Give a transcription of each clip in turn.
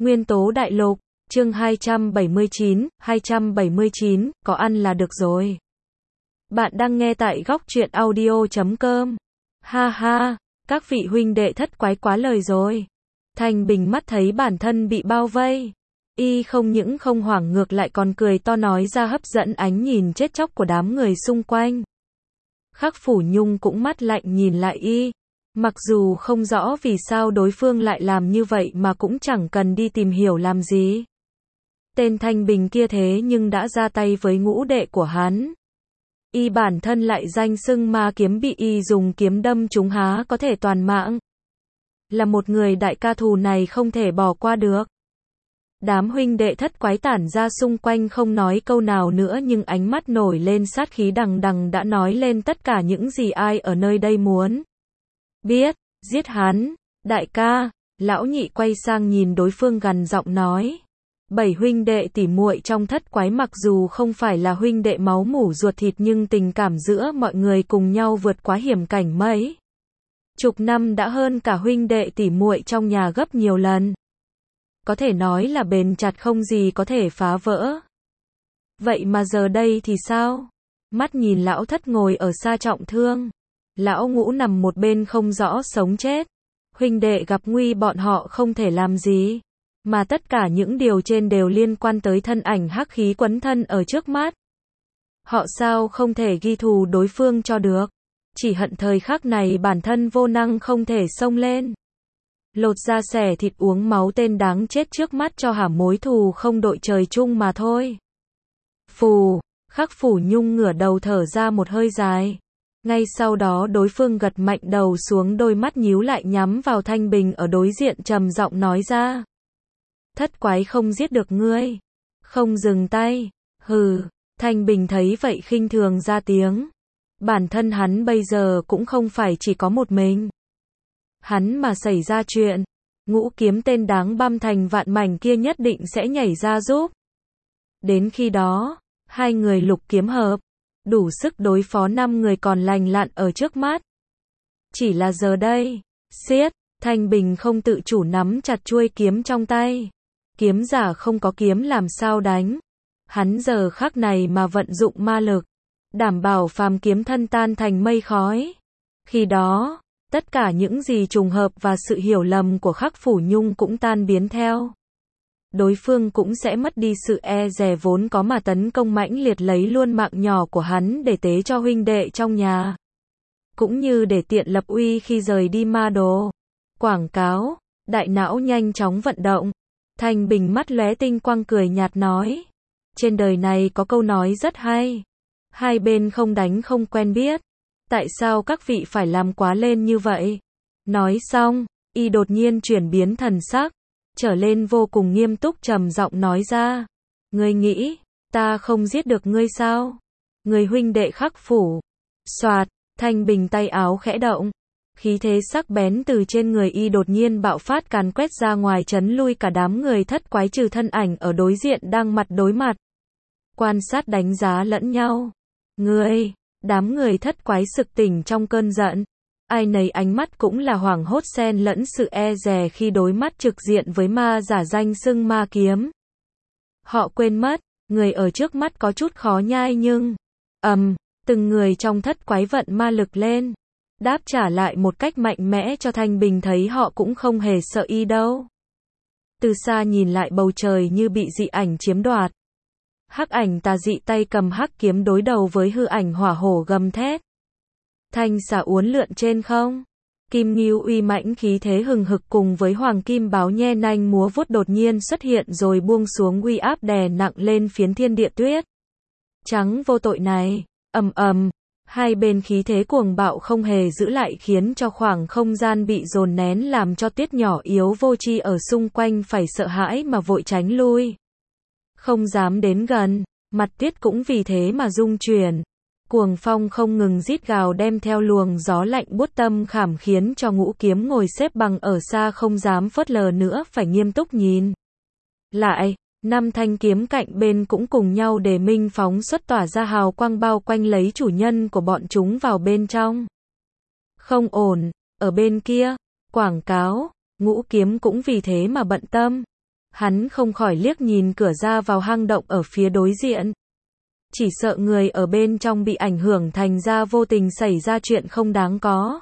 Nguyên tố đại lục, chương 279, có ăn là được rồi. Bạn đang nghe tại góc truyện audio.com. Ha ha, các vị huynh đệ thất quái quá lời rồi. Thanh Bình mắt thấy bản thân bị bao vây. Y không những không hoảng ngược lại còn cười to nói ra hấp dẫn ánh nhìn chết chóc của đám người xung quanh. Khắc Phủ Nhung cũng mắt lạnh nhìn lại Y. Mặc dù không rõ vì sao đối phương lại làm như vậy mà cũng chẳng cần đi tìm hiểu làm gì. Tên Thanh Bình kia thế nhưng đã ra tay với ngũ đệ của hắn. Y bản thân lại danh xưng ma kiếm bị Y dùng kiếm đâm trúng há có thể toàn mạng. Là một người đại ca thù này không thể bỏ qua được. Đám huynh đệ thất quái tản ra xung quanh không nói câu nào nữa nhưng ánh mắt nổi lên sát khí đằng đằng đã nói lên tất cả những gì ai ở nơi đây muốn biết. Giết hắn. Đại ca. Lão nhị quay sang nhìn đối phương gằn giọng nói. 7 huynh đệ tỉ muội trong thất quái mặc dù không phải là huynh đệ máu mủ ruột thịt nhưng tình cảm giữa mọi người cùng nhau vượt quá hiểm cảnh mấy chục năm đã hơn cả huynh đệ tỉ muội trong nhà gấp nhiều lần. Có thể nói là bền chặt không gì có thể phá vỡ. Vậy mà giờ đây thì sao? Mắt nhìn lão thất ngồi ở xa trọng thương. Lão ngũ nằm một bên không rõ sống chết. Huynh đệ gặp nguy bọn họ không thể làm gì. Mà tất cả những điều trên đều liên quan tới thân ảnh hắc khí quấn thân ở trước mắt. Họ sao không thể ghi thù đối phương cho được. Chỉ hận thời khắc này bản thân vô năng không thể xông lên. Lột da xẻ thịt uống máu tên đáng chết trước mắt cho hả mối thù không đội trời chung mà thôi. Phù, Khắc Phủ Nhung ngửa đầu thở ra một hơi dài. Ngay sau đó đối phương gật mạnh đầu xuống đôi mắt nhíu lại nhắm vào Thanh Bình ở đối diện trầm giọng nói ra. Thất quái không giết được ngươi. Không dừng tay. Hừ, Thanh Bình thấy vậy khinh thường ra tiếng. Bản thân hắn bây giờ cũng không phải chỉ có một mình. Hắn mà xảy ra chuyện, ngũ kiếm tên đáng băm thành vạn mảnh kia nhất định sẽ nhảy ra giúp. Đến khi đó, hai người lục kiếm hợp, đủ sức đối phó 5 người còn lành lặn ở trước mắt. Chỉ là giờ đây, xiết, Thanh Bình không tự chủ nắm chặt chuôi kiếm trong tay. Kiếm giả không có kiếm làm sao đánh. Hắn giờ khắc này mà vận dụng ma lực, đảm bảo phàm kiếm thân tan thành mây khói. Khi đó, tất cả những gì trùng hợp và sự hiểu lầm của Khắc Phủ Nhung cũng tan biến theo. Đối phương cũng sẽ mất đi sự e dè vốn có mà tấn công mãnh liệt lấy luôn mạng nhỏ của hắn để tế cho huynh đệ trong nhà. Cũng như để tiện lập uy khi rời đi ma đồ. Quảng cáo, đại não nhanh chóng vận động. Thanh Bình mắt lóe tinh quang cười nhạt nói. Trên đời này có câu nói rất hay. Hai bên không đánh không quen biết. Tại sao các vị phải làm quá lên như vậy? Nói xong, Y đột nhiên chuyển biến thần sắc, trở lên vô cùng nghiêm túc trầm giọng nói ra. Ngươi nghĩ, ta không giết được ngươi sao? Người huynh đệ Khắc Phủ. Soạt, Thanh Bình tay áo khẽ động. Khí thế sắc bén từ trên người Y đột nhiên bạo phát càn quét ra ngoài chấn lui cả đám người thất quái trừ thân ảnh ở đối diện đang mặt đối mặt. Quan sát đánh giá lẫn nhau. Ngươi! Đám người thất quái sực tỉnh trong cơn giận. Ai nấy ánh mắt cũng là hoảng hốt xen lẫn sự e dè khi đối mắt trực diện với ma giả danh xưng ma kiếm. Họ quên mất, người ở trước mắt có chút khó nhai nhưng... từng người trong thất quái vận ma lực lên. Đáp trả lại một cách mạnh mẽ cho Thanh Bình thấy họ cũng không hề sợ Y đâu. Từ xa nhìn lại bầu trời như bị dị ảnh chiếm đoạt. Hắc ảnh tà dị tay cầm hắc kiếm đối đầu với hư ảnh hỏa hổ gầm thét. Thanh xà uốn lượn trên không. Kim Ngưu uy mãnh khí thế hừng hực cùng với hoàng kim báo nhe nanh múa vuốt đột nhiên xuất hiện rồi buông xuống uy áp đè nặng lên phiến thiên địa tuyết trắng vô tội này. Hai bên khí thế cuồng bạo không hề giữ lại khiến cho khoảng không gian bị dồn nén làm cho tuyết nhỏ yếu vô tri ở xung quanh phải sợ hãi mà vội tránh lui. Không dám đến gần, mặt tuyết cũng vì thế mà rung chuyển. Cuồng phong không ngừng rít gào đem theo luồng gió lạnh buốt tâm khảm khiến cho ngũ kiếm ngồi xếp bằng ở xa không dám phớt lờ nữa phải nghiêm túc nhìn. Lại, 5 thanh kiếm cạnh bên cũng cùng nhau để minh phóng xuất tỏa ra hào quang bao quanh lấy chủ nhân của bọn chúng vào bên trong. Không ổn, ở bên kia, quảng cáo, ngũ kiếm cũng vì thế mà bận tâm. Hắn không khỏi liếc nhìn cửa ra vào hang động ở phía đối diện. Chỉ sợ người ở bên trong bị ảnh hưởng thành ra vô tình xảy ra chuyện không đáng có.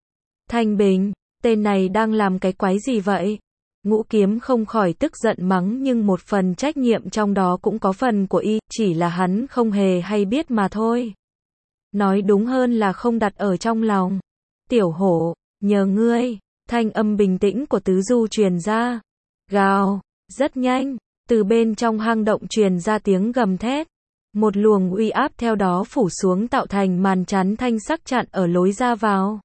Thanh Bình, tên này đang làm cái quái gì vậy? Ngũ Kiếm không khỏi tức giận mắng, nhưng một phần trách nhiệm trong đó cũng có phần của y, chỉ là hắn không hề hay biết mà thôi. Nói đúng hơn là không đặt ở trong lòng. Tiểu Hổ, nhờ ngươi. Thanh âm bình tĩnh của Tứ Du truyền ra. Gào, rất nhanh, từ bên trong hang động truyền ra tiếng gầm thét. Một luồng uy áp theo đó phủ xuống tạo thành màn chắn thanh sắc chặn ở lối ra vào.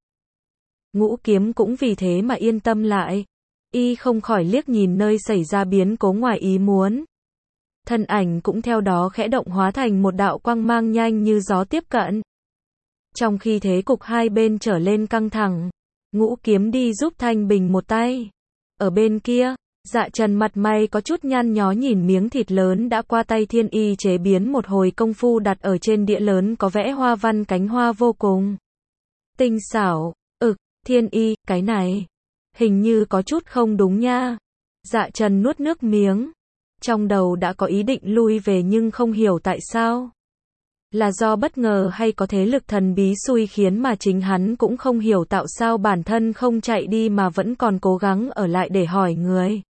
Ngũ Kiếm cũng vì thế mà yên tâm lại. Y không khỏi liếc nhìn nơi xảy ra biến cố ngoài ý muốn. Thân ảnh cũng theo đó khẽ động hóa thành một đạo quang mang nhanh như gió tiếp cận. Trong khi thế cục hai bên trở lên căng thẳng, Ngũ Kiếm đi giúp Thanh Bình một tay. Ở bên kia, Dạ Trần mặt mày có chút nhăn nhó nhìn miếng thịt lớn đã qua tay Thiên Y chế biến một hồi công phu đặt ở trên đĩa lớn có vẽ hoa văn cánh hoa vô cùng tinh xảo. Thiên Y, cái này hình như có chút không đúng nha. Dạ Trần nuốt nước miếng. Trong đầu đã có ý định lui về nhưng không hiểu tại sao. Là do bất ngờ hay có thế lực thần bí xui khiến mà chính hắn cũng không hiểu tại sao bản thân không chạy đi mà vẫn còn cố gắng ở lại để hỏi người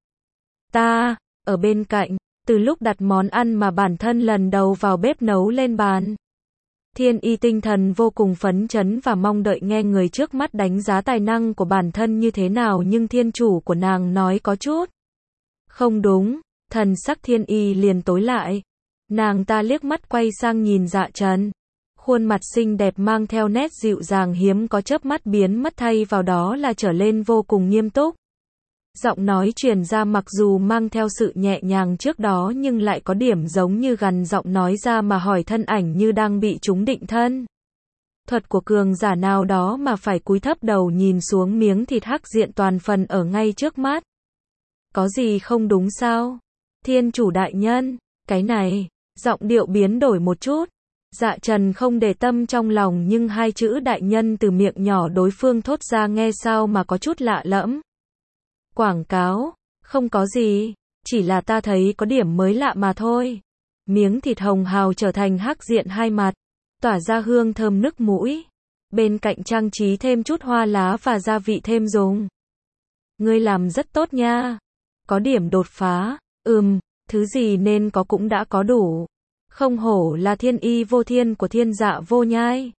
ta. Ở bên cạnh, từ lúc đặt món ăn mà bản thân lần đầu vào bếp nấu lên bàn, Thiên Y tinh thần vô cùng phấn chấn và mong đợi nghe người trước mắt đánh giá tài năng của bản thân như thế nào, nhưng thiên chủ của nàng nói có chút không đúng, thần sắc Thiên Y liền tối lại. Nàng ta liếc mắt quay sang nhìn Dạ Trần. Khuôn mặt xinh đẹp mang theo nét dịu dàng hiếm có chớp mắt biến mất, thay vào đó là trở lên vô cùng nghiêm túc. Giọng nói truyền ra mặc dù mang theo sự nhẹ nhàng trước đó nhưng lại có điểm giống như gằn giọng nói ra mà hỏi, thân ảnh như đang bị trúng định thân thuật của cường giả nào đó mà phải cúi thấp đầu nhìn xuống miếng thịt hắc diện toàn phần ở ngay trước mắt. Có gì không đúng sao? Thiên chủ đại nhân, cái này, giọng điệu biến đổi một chút. Dạ Trần không để tâm trong lòng nhưng hai chữ đại nhân từ miệng nhỏ đối phương thốt ra nghe sao mà có chút lạ lẫm. Quảng cáo, không có gì, chỉ là ta thấy có điểm mới lạ mà thôi. Miếng thịt hồng hào trở thành hắc diện hai mặt, tỏa ra hương thơm nức mũi. Bên cạnh trang trí thêm chút hoa lá và gia vị thêm dùng. Ngươi làm rất tốt nha. Có điểm đột phá, thứ gì nên có cũng đã có đủ. Không hổ là Thiên Y vô thiên của Thiên Dạ vô nhai.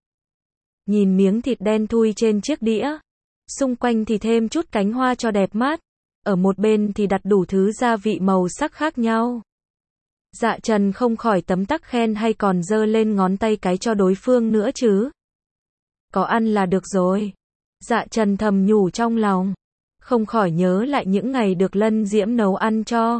Nhìn miếng thịt đen thui trên chiếc đĩa, xung quanh thì thêm chút cánh hoa cho đẹp mắt. Ở một bên thì đặt đủ thứ gia vị màu sắc khác nhau. Dạ Trần không khỏi tấm tắc khen, hay còn giơ lên ngón tay cái cho đối phương nữa chứ. Có ăn là được rồi. Dạ Trần thầm nhủ trong lòng. Không khỏi nhớ lại những ngày được Lân Diễm nấu ăn cho.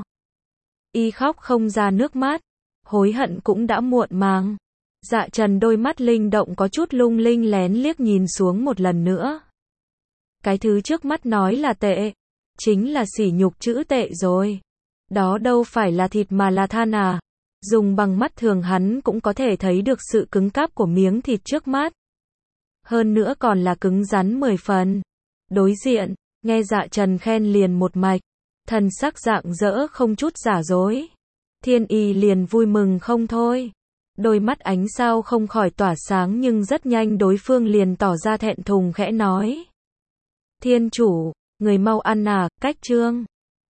Y khóc không ra nước mắt. Hối hận cũng đã muộn màng. Dạ Trần đôi mắt linh động có chút lung linh lén liếc nhìn xuống một lần nữa. Cái thứ trước mắt nói là tệ, chính là sỉ nhục chữ tệ rồi. Đó đâu phải là thịt mà là than à. Dùng bằng mắt thường hắn cũng có thể thấy được sự cứng cáp của miếng thịt trước mắt. Hơn nữa còn là cứng rắn 10 phần. Đối diện, nghe Dạ Trần khen liền một mạch. Thần sắc rạng rỡ không chút giả dối. Thiên Y liền vui mừng không thôi. Đôi mắt ánh sao không khỏi tỏa sáng, nhưng rất nhanh đối phương liền tỏ ra thẹn thùng khẽ nói. Thiên chủ, người mau ăn à, cách chương.